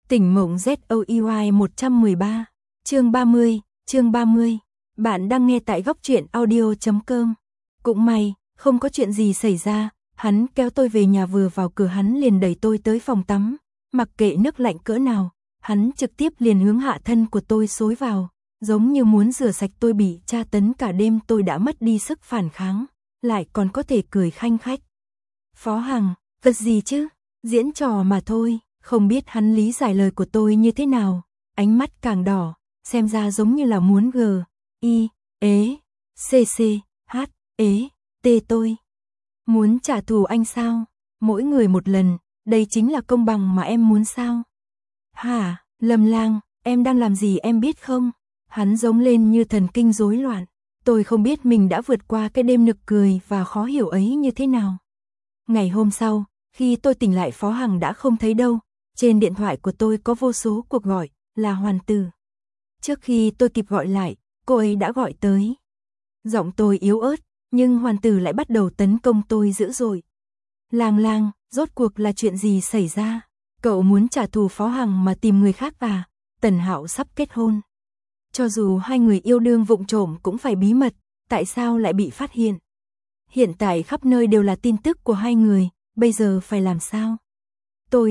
Tỉnh mộng ZOEY 113, chương 30, bạn đang nghe tại góc truyện audio.com. Cũng may, không có chuyện gì xảy ra, hắn kéo tôi về nhà, vừa vào cửa hắn liền đẩy tôi tới phòng tắm, mặc kệ nước lạnh cỡ nào, hắn trực tiếp liền hướng hạ thân của tôi xối vào, giống như muốn rửa sạch tôi bị tra tấn cả đêm. Tôi đã mất đi sức phản kháng, lại còn có thể cười khanh khách. Phó Hằng, vật gì chứ, diễn trò mà thôi. Không biết hắn lý giải lời của tôi như thế nào, ánh mắt càng đỏ, xem ra giống như là muốn tôi. Muốn trả thù anh sao? Mỗi người một lần, đây chính là công bằng mà em muốn sao? Hả, Lâm Lang, em đang làm gì em biết không? Hắn giống lên như thần kinh rối loạn. Tôi không biết mình đã vượt qua cái đêm nực cười và khó hiểu ấy như thế nào. Ngày hôm sau, khi tôi tỉnh lại, Phó Hằng đã không thấy đâu. Trên điện thoại của tôi có vô số cuộc gọi, là Hoàn Tử. Trước khi tôi kịp gọi lại, cô ấy đã gọi tới. Giọng tôi yếu ớt, nhưng Hoàn Tử lại bắt đầu tấn công tôi dữ dội. Lang, rốt cuộc là chuyện gì xảy ra? Cậu muốn trả thù Phó Hằng mà tìm người khác à? Tần Hạo sắp kết hôn. Cho dù hai người yêu đương vụng trộm cũng phải bí mật, tại sao lại bị phát hiện? Hiện tại khắp nơi đều là tin tức của hai người, bây giờ phải làm sao? Tôi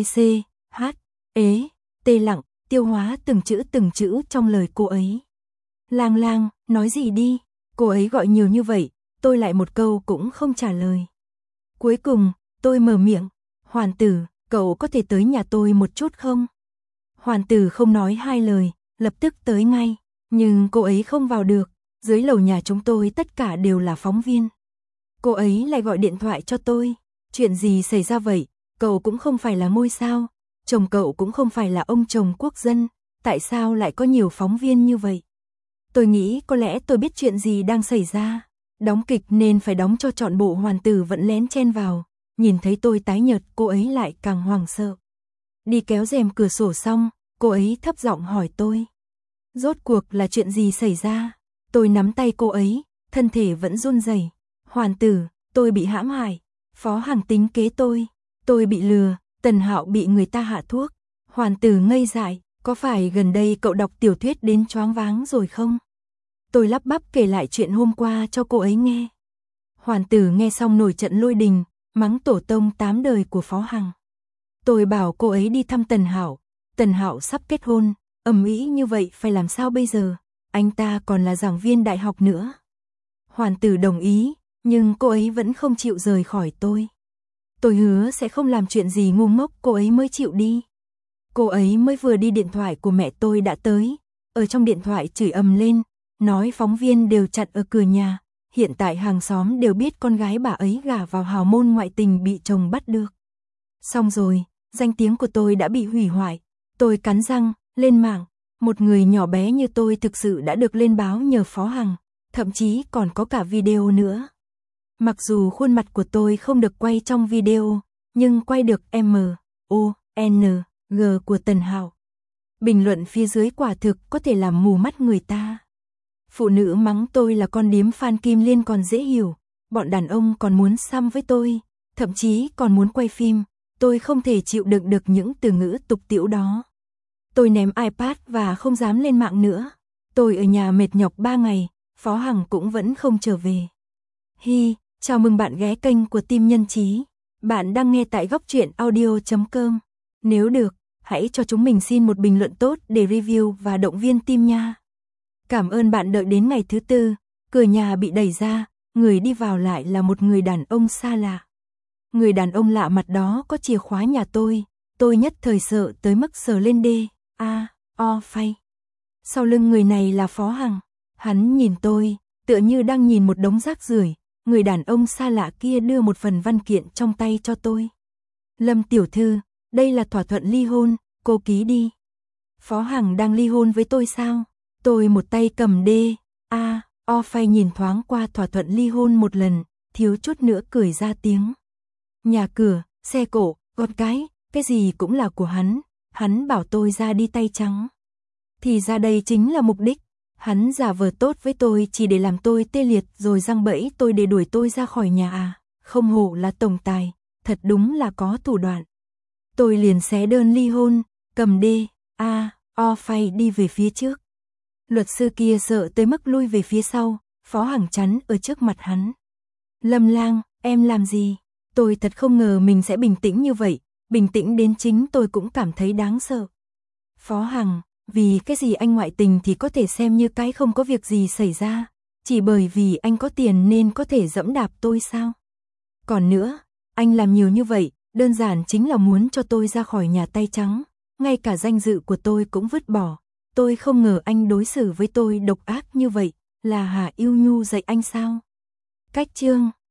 lặng, tiêu hóa từng chữ trong lời cô ấy. Lang, nói gì đi, cô ấy gọi nhiều như vậy, tôi lại một câu cũng không trả lời. Cuối cùng, tôi mở miệng, Hoàn Tử, cậu có thể tới nhà tôi một chút không? Hoàn Tử không nói hai lời, lập tức tới ngay, nhưng cô ấy không vào được, dưới lầu nhà chúng tôi tất cả đều là phóng viên. Cô ấy lại gọi điện thoại cho tôi, chuyện gì xảy ra vậy, cậu cũng không phải là ngôi sao. Chồng cậu cũng không phải là ông chồng quốc dân, tại sao lại có nhiều phóng viên như vậy? Tôi nghĩ có lẽ tôi biết chuyện gì đang xảy ra, đóng kịch nên phải đóng cho trọn bộ. Hoàn Tử vẫn lén chen vào, nhìn thấy tôi tái nhợt, cô ấy lại càng hoảng sợ. Đi kéo rèm cửa sổ xong, cô ấy thấp giọng hỏi tôi. Rốt cuộc là chuyện gì xảy ra? Tôi nắm tay cô ấy, thân thể vẫn run rẩy. Hoàn Tử, tôi bị hãm hại, Phó Hằng tính kế tôi bị lừa. Tần Hạo bị người ta hạ thuốc. Hoàn Tử ngây dại, có phải gần đây cậu đọc tiểu thuyết đến choáng váng rồi không? Tôi lắp bắp kể lại chuyện hôm qua cho cô ấy nghe. Hoàn Tử nghe xong nổi trận lôi đình, mắng tổ tông 8 đời của Phó Hằng. Tôi bảo cô ấy đi thăm Tần Hạo sắp kết hôn, ầm ĩ như vậy phải làm sao bây giờ? Anh ta còn là giảng viên đại học nữa. Hoàn Tử đồng ý, nhưng cô ấy vẫn không chịu rời khỏi tôi. Tôi hứa sẽ không làm chuyện gì ngu ngốc, cô ấy mới chịu đi. Cô ấy mới vừa đi, điện thoại của mẹ tôi đã tới, ở trong điện thoại chửi ầm lên, nói phóng viên đều chặn ở cửa nhà, hiện tại hàng xóm đều biết con gái bà ấy gả vào hào môn ngoại tình bị chồng bắt được. Xong rồi, danh tiếng của tôi đã bị hủy hoại. Tôi cắn răng, lên mạng, một người nhỏ bé như tôi thực sự đã được lên báo nhờ Phó Hằng, thậm chí còn có cả video nữa. Mặc dù khuôn mặt của tôi không được quay trong video, nhưng quay được MONG của Tần Hạo. Bình luận phía dưới quả thực có thể làm mù mắt người ta. Phụ nữ mắng tôi là con điếm Phan Kim Liên còn dễ hiểu, bọn đàn ông còn muốn xăm với tôi, thậm chí còn muốn quay phim. Tôi không thể chịu đựng được những từ ngữ tục tĩu đó. Tôi ném iPad và không dám lên mạng nữa. Tôi ở nhà mệt nhọc 3 ngày, Phó Hằng cũng vẫn không trở về. Chào mừng bạn ghé kênh của Team Nhân Trí. Bạn đang nghe tại góc truyện audio.com. Nếu được, hãy cho chúng mình xin một bình luận tốt để review và động viên team nha. Cảm ơn bạn đợi đến ngày thứ tư, cửa nhà bị đẩy ra, người đi vào lại là một người đàn ông xa lạ. Người đàn ông lạ mặt đó có chìa khóa nhà tôi nhất thời sợ tới mức sờ lên phây. Sau lưng người này là Phó Hằng, hắn nhìn tôi, tựa như đang nhìn một đống rác rưởi. Người đàn ông xa lạ kia đưa một phần văn kiện trong tay cho tôi. Lâm tiểu thư, đây là thỏa thuận ly hôn, cô ký đi. Phó Hằng đang ly hôn với tôi sao? Tôi một tay cầm phây nhìn thoáng qua thỏa thuận ly hôn một lần, thiếu chút nữa cười ra tiếng. Nhà cửa, xe cộ, con cái gì cũng là của hắn bảo tôi ra đi tay trắng. Thì ra đây chính là mục đích. Hắn giả vờ tốt với tôi chỉ để làm tôi tê liệt rồi giăng bẫy tôi để đuổi tôi ra khỏi nhà à, không hổ là tổng tài, thật đúng là có thủ đoạn. Tôi liền xé đơn ly hôn, cầm phay đi về phía trước. Luật sư kia sợ tới mức lui về phía sau, Phó Hằng chắn ở trước mặt hắn. Lâm Lang, em làm gì? Tôi thật không ngờ mình sẽ bình tĩnh như vậy, bình tĩnh đến chính tôi cũng cảm thấy đáng sợ. Phó Hằng, vì cái gì anh ngoại tình thì có thể xem như cái không có việc gì xảy ra, chỉ bởi vì anh có tiền nên có thể dẫm đạp tôi sao? Còn nữa, anh làm nhiều như vậy, đơn giản chính là muốn cho tôi ra khỏi nhà tay trắng, ngay cả danh dự của tôi cũng vứt bỏ. Tôi không ngờ anh đối xử với tôi độc ác như vậy, là Hà Yêu Nhu dạy anh sao? Cách chương